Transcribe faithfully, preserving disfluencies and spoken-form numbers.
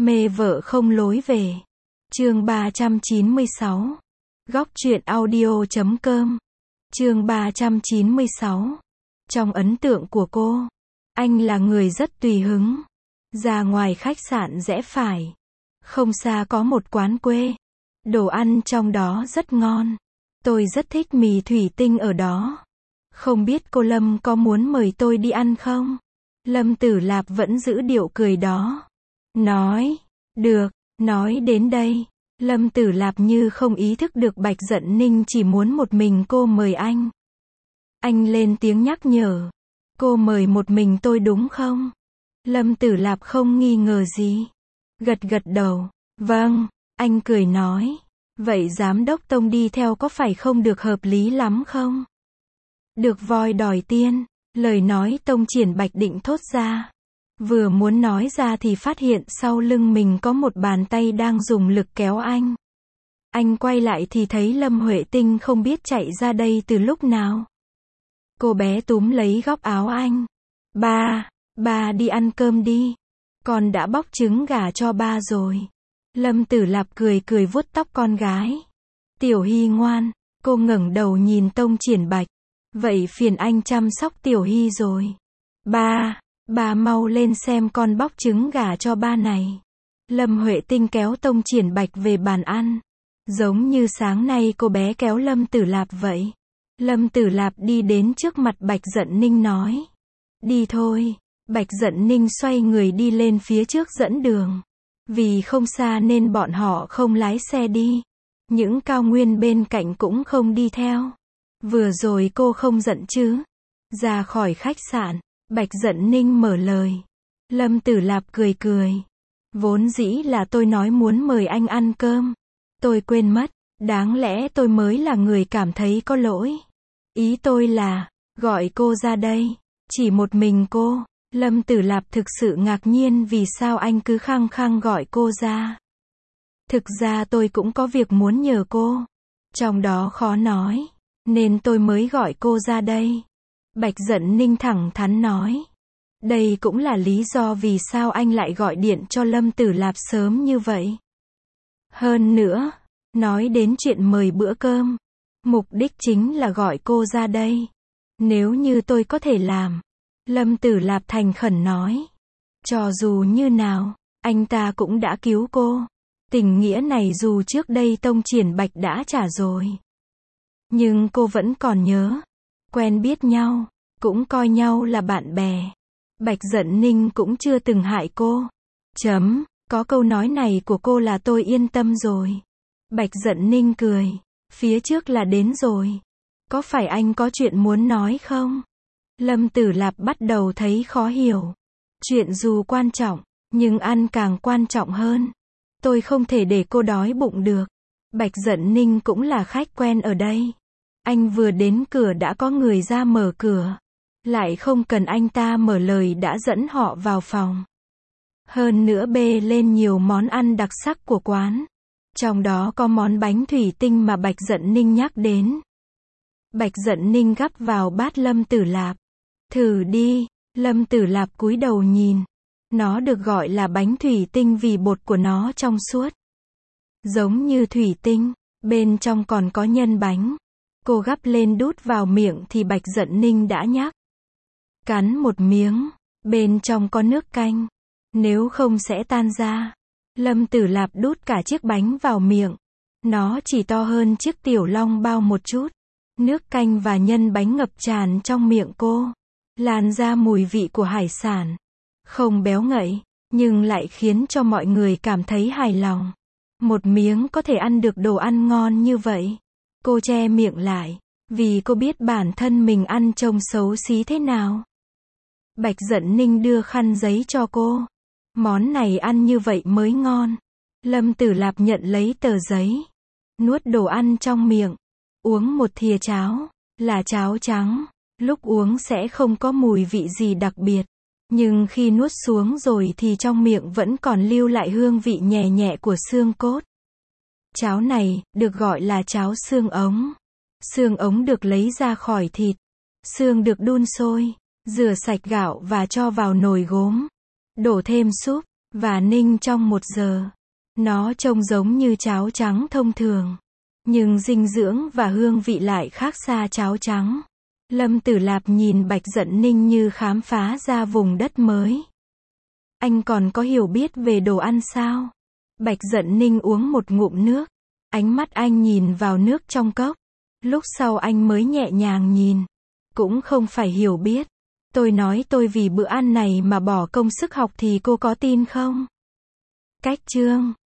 Mê vợ không lối về. Chương ba trăm chín mươi sáu. Góc truyện audio.com. Chương ba trăm chín mươi sáu. Trong ấn tượng của cô, anh là người rất tùy hứng. Ra ngoài khách sạn rẽ phải, không xa có một quán quê. Đồ ăn trong đó rất ngon. Tôi rất thích mì thủy tinh ở đó. Không biết cô Lâm có muốn mời tôi đi ăn không? Lâm Tử Lạp vẫn giữ điệu cười đó. Nói, được, nói đến đây. Lâm Tử Lạp như không ý thức được Bạch Dận Ninh chỉ muốn một mình cô mời anh. Anh lên tiếng nhắc nhở. Cô mời một mình tôi đúng không? Lâm Tử Lạp không nghi ngờ gì. Gật gật đầu. Vâng, anh cười nói. Vậy giám đốc Tông đi theo có phải không được hợp lý lắm không? Được voi đòi tiên. Lời nói Tông Triển Bạch định thốt ra. Vừa muốn nói ra thì phát hiện sau lưng mình có một bàn tay đang dùng lực kéo anh. Anh quay lại thì thấy Lâm Huệ Tinh không biết chạy ra đây từ lúc nào. Cô bé túm lấy góc áo anh. Ba, ba đi ăn cơm đi. Con đã bóc trứng gà cho ba rồi. Lâm Tử Lạp cười cười vuốt tóc con gái. Tiểu Hy ngoan. Cô ngẩng đầu nhìn Tông Triển Bạch. Vậy phiền anh chăm sóc Tiểu Hy rồi. Ba, ba mau lên xem con bóc trứng gà cho ba này. Lâm Huệ Tinh kéo Tông Triển Bạch về bàn ăn. Giống như sáng nay cô bé kéo Lâm Tử Lạp vậy. Lâm Tử Lạp đi đến trước mặt Bạch Dận Ninh nói. Đi thôi. Bạch Dận Ninh xoay người đi lên phía trước dẫn đường. Vì không xa nên bọn họ không lái xe đi. Những cao nguyên bên cạnh cũng không đi theo. Vừa rồi cô không giận chứ? Ra khỏi khách sạn, Bạch Dận Ninh mở lời. Lâm Tử Lạp cười cười. Vốn dĩ là tôi nói muốn mời anh ăn cơm. Tôi quên mất, đáng lẽ tôi mới là người cảm thấy có lỗi. Ý tôi là, gọi cô ra đây. Chỉ một mình cô. Lâm Tử Lạp thực sự ngạc nhiên vì sao anh cứ khăng khăng gọi cô ra. Thực ra tôi cũng có việc muốn nhờ cô. Trong đó khó nói. Nên tôi mới gọi cô ra đây. Bạch Dận Ninh thẳng thắn nói. Đây cũng là lý do vì sao anh lại gọi điện cho Lâm Tử Lạp sớm như vậy. Hơn nữa, nói đến chuyện mời bữa cơm. Mục đích chính là gọi cô ra đây. Nếu như tôi có thể làm. Lâm Tử Lạp thành khẩn nói. Cho dù như nào, anh ta cũng đã cứu cô. Tình nghĩa này dù trước đây Tông Triển Bạch đã trả rồi. Nhưng cô vẫn còn nhớ. Quen biết nhau, cũng coi nhau là bạn bè. Bạch Dận Ninh cũng chưa từng hại cô. Chấm, có câu nói này của cô là tôi yên tâm rồi. Bạch Dận Ninh cười. Phía trước là đến rồi. Có phải anh có chuyện muốn nói không? Lâm Tử Lạp bắt đầu thấy khó hiểu. Chuyện dù quan trọng, nhưng ăn càng quan trọng hơn. Tôi không thể để cô đói bụng được. Bạch Dận Ninh cũng là khách quen ở đây. Anh vừa đến cửa đã có người ra mở cửa. Lại không cần anh ta mở lời đã dẫn họ vào phòng. Hơn nữa bê lên nhiều món ăn đặc sắc của quán. Trong đó có món bánh thủy tinh mà Bạch Dận Ninh nhắc đến. Bạch Dận Ninh gắp vào bát Lâm Tử Lạp. Thử đi. Lâm Tử Lạp cúi đầu nhìn. Nó được gọi là bánh thủy tinh vì bột của nó trong suốt. Giống như thủy tinh, bên trong còn có nhân bánh. Cô gắp lên đút vào miệng thì Bạch Dận Ninh đã nhắc. Cắn một miếng, bên trong có nước canh. Nếu không sẽ tan ra. Lâm Tử Lạp đút cả chiếc bánh vào miệng. Nó chỉ to hơn chiếc tiểu long bao một chút. Nước canh và nhân bánh ngập tràn trong miệng cô. Lan ra mùi vị của hải sản. Không béo ngậy, nhưng lại khiến cho mọi người cảm thấy hài lòng. Một miếng có thể ăn được đồ ăn ngon như vậy. Cô che miệng lại, vì cô biết bản thân mình ăn trông xấu xí thế nào. Bạch Dận Ninh đưa khăn giấy cho cô. Món này ăn như vậy mới ngon. Lâm Tử Lạp nhận lấy tờ giấy. Nuốt đồ ăn trong miệng. Uống một thìa cháo. Là cháo trắng. Lúc uống sẽ không có mùi vị gì đặc biệt. Nhưng khi nuốt xuống rồi thì trong miệng vẫn còn lưu lại hương vị nhẹ nhẹ của xương cốt. Cháo này, được gọi là cháo xương ống. Xương ống được lấy ra khỏi thịt. Xương được đun sôi, rửa sạch gạo và cho vào nồi gốm. Đổ thêm súp, và ninh trong một giờ. Nó trông giống như cháo trắng thông thường, nhưng dinh dưỡng và hương vị lại khác xa cháo trắng. Lâm Tử Lạp nhìn Bạch Dận Ninh như khám phá ra vùng đất mới. Anh còn có hiểu biết về đồ ăn sao? Bạch Dận Ninh uống một ngụm nước. Ánh mắt anh nhìn vào nước trong cốc. Lúc sau anh mới nhẹ nhàng nhìn. Cũng không phải hiểu biết. Tôi nói tôi vì bữa ăn này mà bỏ công sức học thì cô có tin không? Cách chương